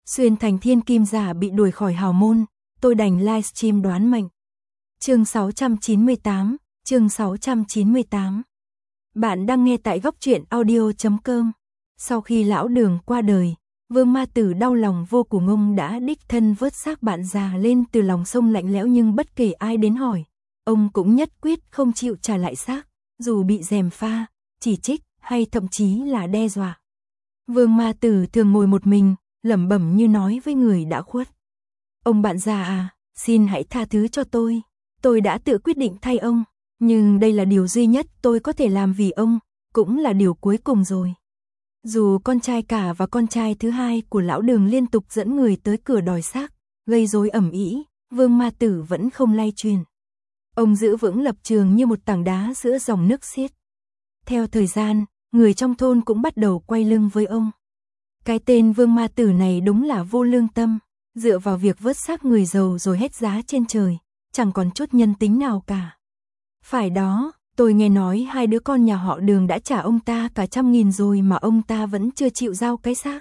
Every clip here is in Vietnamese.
Xuyên thành thiên kim giả bị đuổi khỏi hào môn, tôi đành livestream đoán mệnh. Chương 698, chương 698. Bạn đang nghe tại góc truyện audio.com. Sau khi lão Đường qua đời, Vương Ma Tử đau lòng vô cùng, ông đã đích thân vớt xác bạn già lên từ lòng sông lạnh lẽo, nhưng bất kể ai đến hỏi, ông cũng nhất quyết không chịu trả lại xác, dù bị gièm pha, chỉ trích hay thậm chí là đe dọa. Vương Ma Tử thường ngồi một mình, lẩm bẩm như nói với người đã khuất. Ông bạn già à, xin hãy tha thứ cho tôi đã tự quyết định thay ông, nhưng đây là điều duy nhất tôi có thể làm vì ông, cũng là điều cuối cùng rồi. Dù con trai cả và con trai thứ hai của lão Đường liên tục dẫn người tới cửa đòi xác, gây rối ầm ĩ, Vương Ma Tử vẫn không lay chuyển. Ông giữ vững lập trường như một tảng đá giữa dòng nước xiết. Theo thời gian, người trong thôn cũng bắt đầu quay lưng với ông. Cái tên Vương Ma Tử này đúng là vô lương tâm, dựa vào việc vớt xác người giàu rồi hết giá trên trời, chẳng còn chút nhân tính nào cả. Phải đó, tôi nghe nói hai đứa con nhà họ Đường đã trả ông ta cả 100.000 rồi mà ông ta vẫn chưa chịu giao cái xác.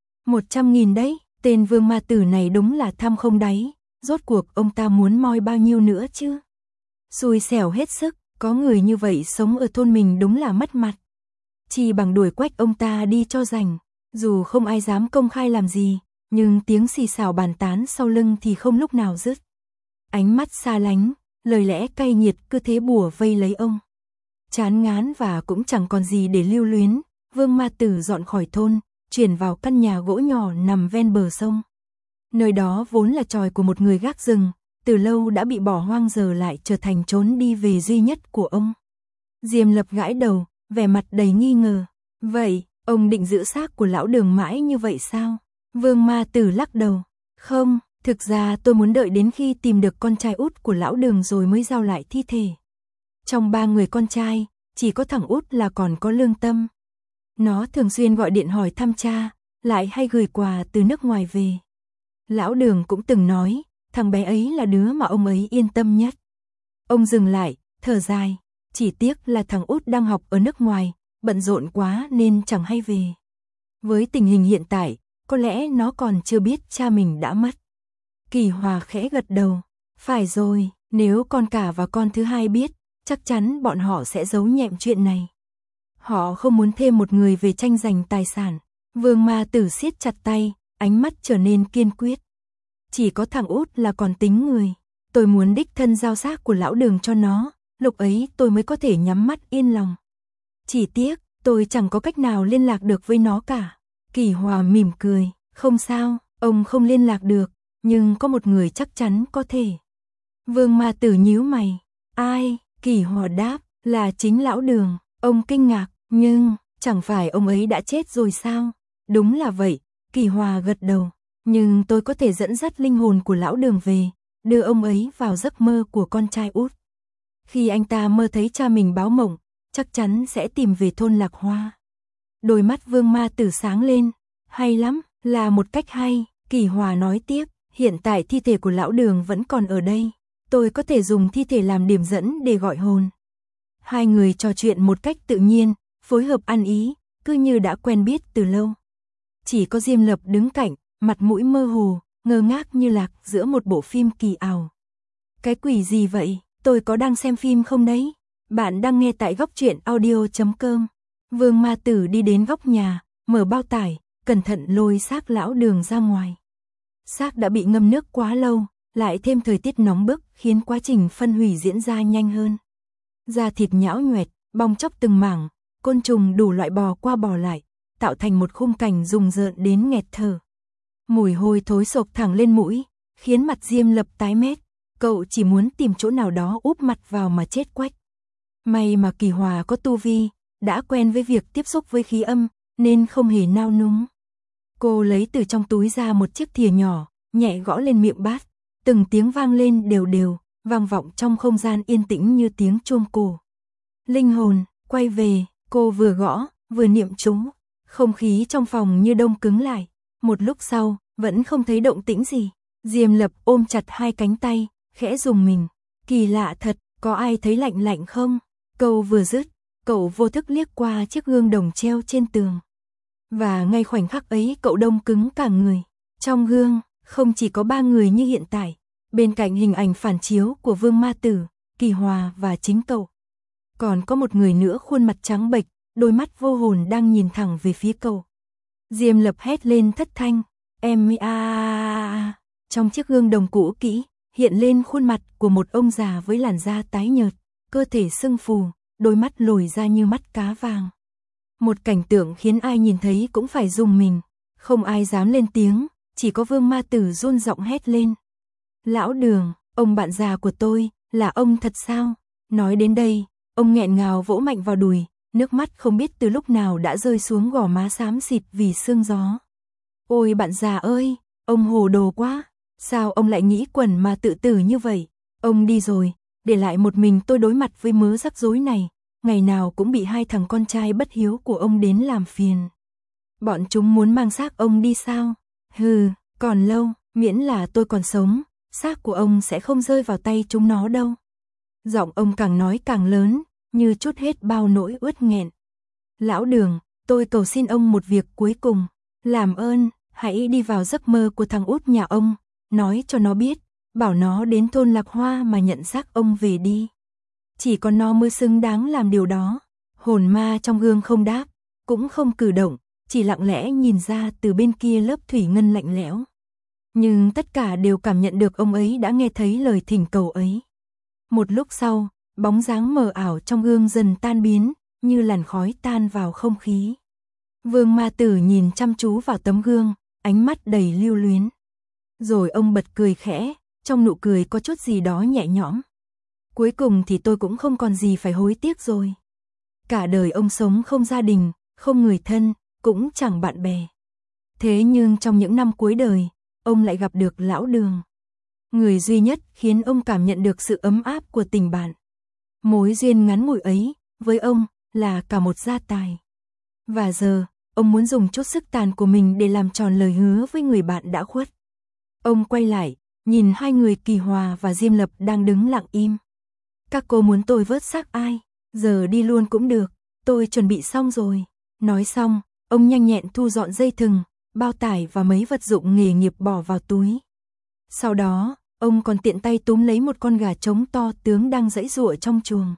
100.000 đấy, tên Vương Ma Tử này đúng là tham không đáy, rốt cuộc ông ta muốn moi bao nhiêu nữa chứ? Xui xẻo hết sức, có người như vậy sống ở thôn mình đúng là mất mặt. Chỉ bằng đuổi quách ông ta đi cho rành, dù không ai dám công khai làm gì, nhưng tiếng xì xào bàn tán sau lưng thì không lúc nào dứt. Ánh mắt xa lánh, lời lẽ cay nghiệt cứ thế bủa vây lấy ông. Chán ngán và cũng chẳng còn gì để lưu luyến, Vương Ma Tử dọn khỏi thôn, chuyển vào căn nhà gỗ nhỏ nằm ven bờ sông. Nơi đó vốn là chòi của một người gác rừng, từ lâu đã bị bỏ hoang, giờ lại trở thành chốn đi về duy nhất của ông. Diêm Lập gãi đầu, vẻ mặt đầy nghi ngờ. Vậy, ông định giữ xác của lão Đường mãi như vậy sao? Vương Ma Tử lắc đầu. Không, thực ra tôi muốn đợi đến khi tìm được con trai út của lão Đường rồi mới giao lại thi thể. Trong 3 người con trai, chỉ có thằng út là còn có lương tâm. Nó thường xuyên gọi điện hỏi thăm cha, lại hay gửi quà từ nước ngoài về. Lão Đường cũng từng nói, thằng bé ấy là đứa mà ông ấy yên tâm nhất. Ông dừng lại, thở dài, chỉ tiếc là thằng út đang học ở nước ngoài, bận rộn quá nên chẳng hay về. Với tình hình hiện tại, có lẽ nó còn chưa biết cha mình đã mất. Kỳ Hòa khẽ gật đầu, phải rồi, nếu con cả và con thứ hai biết, chắc chắn bọn họ sẽ giấu nhẹm chuyện này. Họ không muốn thêm một người về tranh giành tài sản. Vương Ma Tử siết chặt tay, ánh mắt trở nên kiên quyết. Chỉ có thằng út là còn tính người. Tôi muốn đích thân giao xác của lão Đường cho nó, lúc ấy tôi mới có thể nhắm mắt yên lòng. Chỉ tiếc, tôi chẳng có cách nào liên lạc được với nó cả. Kỳ Hòa mỉm cười, không sao, ông không liên lạc được, nhưng có một người chắc chắn có thể. Vương Ma Tử nhíu mày, ai? Kỳ Hòa đáp, là chính lão Đường. Ông kinh ngạc, nhưng, chẳng phải ông ấy đã chết rồi sao? Đúng là vậy, Kỳ Hòa gật đầu, nhưng tôi có thể dẫn dắt linh hồn của lão Đường về, đưa ông ấy vào giấc mơ của con trai út. Khi anh ta mơ thấy cha mình báo mộng, chắc chắn sẽ tìm về thôn Lạc Hoa. Đôi mắt Vương Ma Tử sáng lên, hay lắm, là một cách hay. Kỳ Hòa nói tiếp, hiện tại thi thể của lão Đường vẫn còn ở đây, tôi có thể dùng thi thể làm điểm dẫn để gọi hồn. Hai người trò chuyện một cách tự nhiên, phối hợp ăn ý, cứ như đã quen biết từ lâu. Chỉ có Diêm Lập đứng cạnh, mặt mũi mơ hồ, ngơ ngác như lạc giữa một bộ phim kỳ ảo. Cái quỷ gì vậy? Tôi có đang xem phim không đấy? Bạn đang nghe tại góc truyện audio.com. Vương Ma Tử đi đến góc nhà, mở bao tải, cẩn thận lôi xác lão Đường ra ngoài. Xác đã bị ngâm nước quá lâu, lại thêm thời tiết nóng bức khiến quá trình phân hủy diễn ra nhanh hơn. Da thịt nhão nhoẹt, bong chóc từng mảng, côn trùng đủ loại bò qua bò lại, tạo thành một khung cảnh rùng rợn đến nghẹt thở. Mùi hôi thối sộc thẳng lên mũi, khiến mặt Diêm Lập tái mét. Cậu chỉ muốn tìm chỗ nào đó úp mặt vào mà chết quách. May mà Kỳ Hòa có tu vi, đã quen với việc tiếp xúc với khí âm, nên không hề nao núng. Cô lấy từ trong túi ra một chiếc thìa nhỏ, nhẹ gõ lên miệng bát, từng tiếng vang lên đều đều, vang vọng trong không gian yên tĩnh như tiếng chuông cổ. Linh hồn, quay về, cô vừa gõ, vừa niệm chú. Không khí trong phòng như đông cứng lại. Một lúc sau, vẫn không thấy động tĩnh gì. Diêm Lập ôm chặt hai cánh tay, khẽ rùng mình. Kỳ lạ thật, có ai thấy lạnh lạnh không? Câu vừa dứt, cậu vô thức liếc qua chiếc gương đồng treo trên tường. Và ngay khoảnh khắc ấy cậu đông cứng cả người. Trong gương, không chỉ có 3 người như hiện tại, bên cạnh hình ảnh phản chiếu của Vương Ma Tử, Kỳ Hòa và chính cậu. Còn có một người nữa khuôn mặt trắng bệch, đôi mắt vô hồn đang nhìn thẳng về phía cậu. Diêm Lập hét lên thất thanh, em Trong chiếc gương đồng cũ kỹ, hiện lên khuôn mặt của một ông già với làn da tái nhợt, cơ thể sưng phù, đôi mắt lồi ra như mắt cá vàng. Một cảnh tượng khiến ai nhìn thấy cũng phải rùng mình, không ai dám lên tiếng, chỉ có Vương Ma Tử run giọng hét lên. Lão Đường, ông bạn già của tôi, là ông thật sao? Nói đến đây, ông nghẹn ngào vỗ mạnh vào đùi, nước mắt không biết từ lúc nào đã rơi xuống gò má xám xịt vì sương gió. Ôi bạn già ơi, ông hồ đồ quá, sao ông lại nghĩ quẩn mà tự tử như vậy? Ông đi rồi, để lại một mình tôi đối mặt với mớ rắc rối này, ngày nào cũng bị 2 thằng con trai bất hiếu của ông đến làm phiền. Bọn chúng muốn mang xác ông đi sao? Hừ, còn lâu, miễn là tôi còn sống, xác của ông sẽ không rơi vào tay chúng nó đâu. Giọng ông càng nói càng lớn, như trút hết bao nỗi uất nghẹn. Lão Đường, tôi cầu xin ông một việc cuối cùng, làm ơn, hãy đi vào giấc mơ của thằng út nhà ông, nói cho nó biết, bảo nó đến thôn Lạc Hoa mà nhận xác ông về đi. Chỉ có nó mới xứng đáng làm điều đó. Hồn ma trong gương không đáp, cũng không cử động, chỉ lặng lẽ nhìn ra từ bên kia lớp thủy ngân lạnh lẽo. Nhưng tất cả đều cảm nhận được ông ấy đã nghe thấy lời thỉnh cầu ấy. Một lúc sau, bóng dáng mờ ảo trong gương dần tan biến, như làn khói tan vào không khí. Vương Ma Tử nhìn chăm chú vào tấm gương, ánh mắt đầy lưu luyến. Rồi ông bật cười khẽ, trong nụ cười có chút gì đó nhẹ nhõm. Cuối cùng thì tôi cũng không còn gì phải hối tiếc rồi. Cả đời ông sống không gia đình, không người thân, cũng chẳng bạn bè. Thế nhưng trong những năm cuối đời, ông lại gặp được Lão Đường. Người duy nhất khiến ông cảm nhận được sự ấm áp của tình bạn. Mối duyên ngắn ngủi ấy, với ông, là cả một gia tài. Và giờ, ông muốn dùng chút sức tàn của mình để làm tròn lời hứa với người bạn đã khuất. Ông quay lại, nhìn 2 người Kỳ Hòa và Diêm Lập đang đứng lặng im. Các cô muốn tôi vớt xác ai? Giờ đi luôn cũng được, tôi chuẩn bị xong rồi. Nói xong, ông nhanh nhẹn thu dọn dây thừng, bao tải và mấy vật dụng nghề nghiệp bỏ vào túi. Sau đó, ông còn tiện tay túm lấy một con gà trống to tướng đang giãy giụa trong chuồng.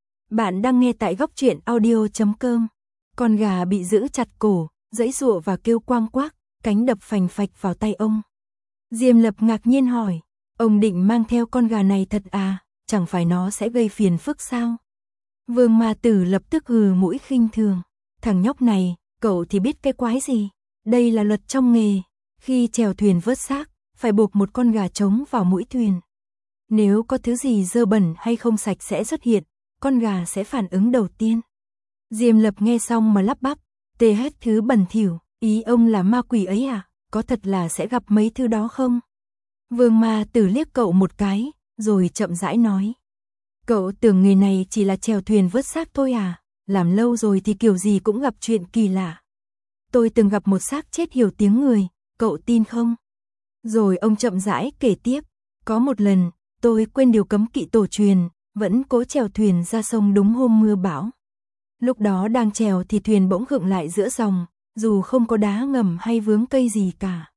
Bạn đang nghe tại góc truyện audio.com. Con gà bị giữ chặt cổ, giãy giụa và kêu quang quác, cánh đập phành phạch vào tay ông. Diêm Lập ngạc nhiên hỏi, ông định mang theo con gà này thật à, chẳng phải nó sẽ gây phiền phức sao? Vương Ma Tử lập tức hừ mũi khinh thường, thằng nhóc này, cậu thì biết cái quái gì? Đây là luật trong nghề, khi chèo thuyền vớt xác, phải buộc một con gà trống vào mũi thuyền. Nếu có thứ gì dơ bẩn hay không sạch sẽ xuất hiện, con gà sẽ phản ứng đầu tiên. Diêm Lập nghe xong mà lắp bắp, tê hết thứ bẩn thỉu, ý ông là ma quỷ ấy à, có thật là sẽ gặp mấy thứ đó không? Vương Ma Tử liếc cậu một cái, rồi chậm rãi nói. Cậu tưởng người này chỉ là chèo thuyền vớt xác thôi à, làm lâu rồi thì kiểu gì cũng gặp chuyện kỳ lạ. Tôi từng gặp một xác chết hiểu tiếng người, cậu tin không? Rồi ông chậm rãi kể tiếp, có một lần, tôi quên điều cấm kỵ tổ truyền, vẫn cố chèo thuyền ra sông đúng hôm mưa bão. Lúc đó đang chèo thì thuyền bỗng khựng lại giữa dòng, dù không có đá ngầm hay vướng cây gì cả.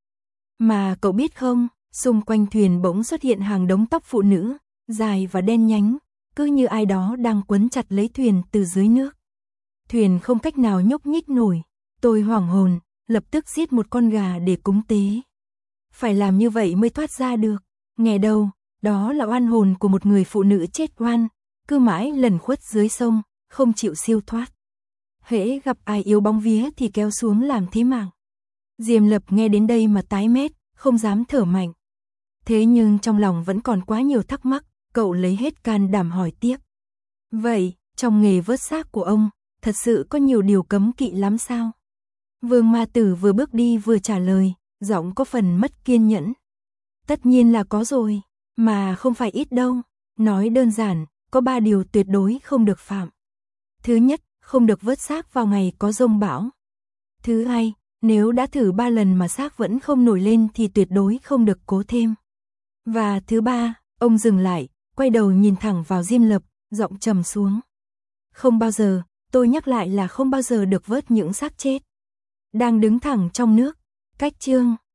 Mà cậu biết không, xung quanh thuyền bỗng xuất hiện hàng đống tóc phụ nữ, dài và đen nhánh, cứ như ai đó đang quấn chặt lấy thuyền từ dưới nước. Thuyền không cách nào nhúc nhích nổi, tôi hoảng hồn, lập tức giết một con gà để cúng tế. Phải làm như vậy mới thoát ra được, nghe đâu, đó là oan hồn của một người phụ nữ chết oan, cứ mãi lẩn khuất dưới sông, không chịu siêu thoát. Hễ gặp ai yếu bóng vía thì kéo xuống làm thí mạng. Diêm Lập nghe đến đây mà tái mét, không dám thở mạnh. Thế nhưng trong lòng vẫn còn quá nhiều thắc mắc, cậu lấy hết can đảm hỏi tiếp. Vậy, trong nghề vớt xác của ông, thật sự có nhiều điều cấm kỵ lắm sao? Vương Ma Tử vừa bước đi vừa trả lời, giọng có phần mất kiên nhẫn. Tất nhiên là có rồi, mà không phải ít đâu. Nói đơn giản, có 3 điều tuyệt đối không được phạm. Thứ nhất, không được vớt xác vào ngày có giông bão. Thứ hai, nếu đã thử 3 lần mà xác vẫn không nổi lên thì tuyệt đối không được cố thêm. Và thứ ba, ông dừng lại, quay đầu nhìn thẳng vào Diêm Lập, giọng trầm xuống. Không bao giờ, tôi nhắc lại là không bao giờ được vớt những xác chết đang đứng thẳng trong nước. Cách chương